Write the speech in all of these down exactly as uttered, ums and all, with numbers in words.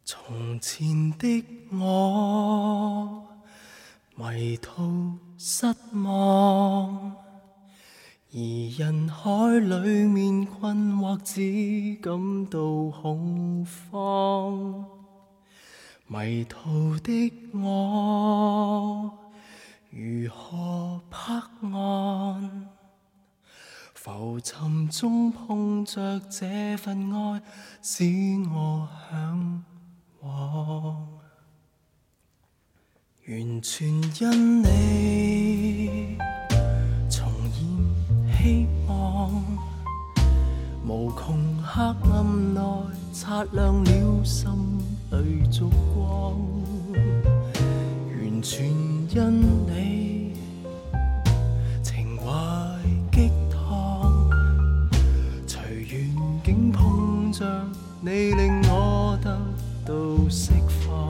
從前的我迷途失望，而人海裡面困惑，只感到恐慌。迷途的我如何泊岸？浮沉中碰着這份愛，使我向往。完全因你重燃希望，無窮黑暗內擦亮了心裏燭光。完全因你情懷激盪，隨緣境碰着你，令我得到釋放。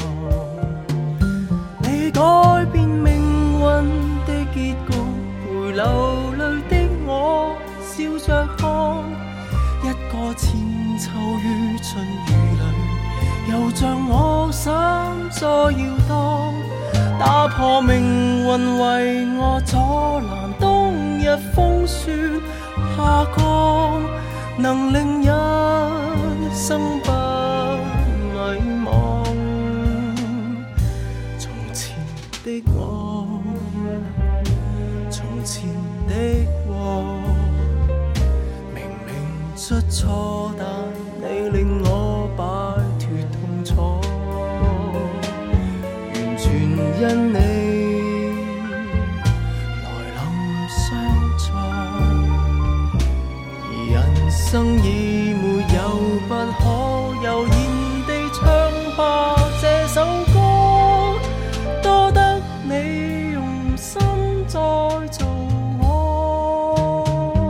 你改變命運的結局，陪流淚的我笑着看。一個千秋於春雨裏，又像我想再搖蕩。打破命運為我阻攔冬日風雪下降，能令一生不迷茫。從前的我，從前的我，明明出錯，但你令我擺脫痛楚。完全因你來臨相助，而人生已沒有不可，悠然地唱吧這首歌，多得你用心再做我。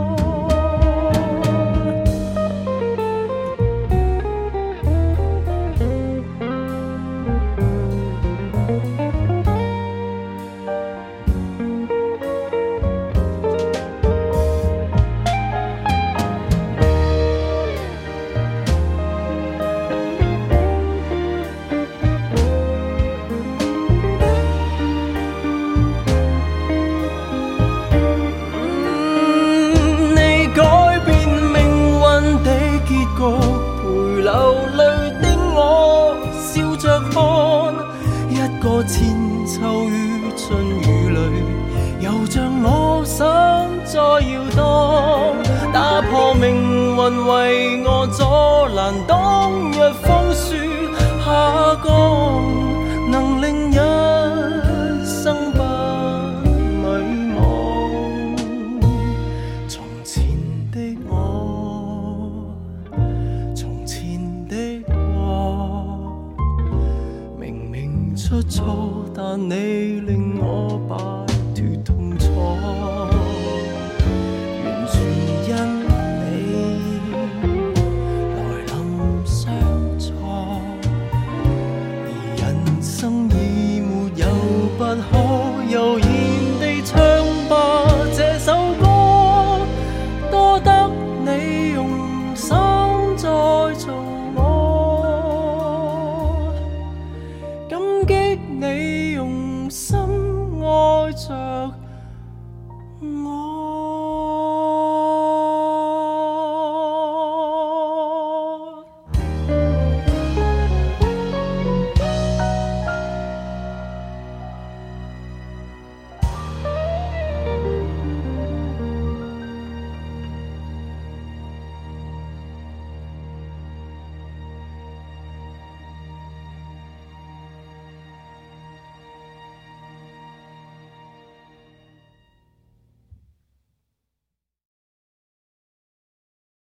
陪流淚的我笑着看，一個千秋於春雨裏，又像我想再搖蕩。打破命運為我阻攔當日風雪下降，能令一生不迷茫。從前的我，從前的我，明明出錯，但你令我擺脫痛楚。完全因你來臨相助，而人生已沒有不可，悠然地唱吧這首歌，多得你用心再做我，感激你用心愛着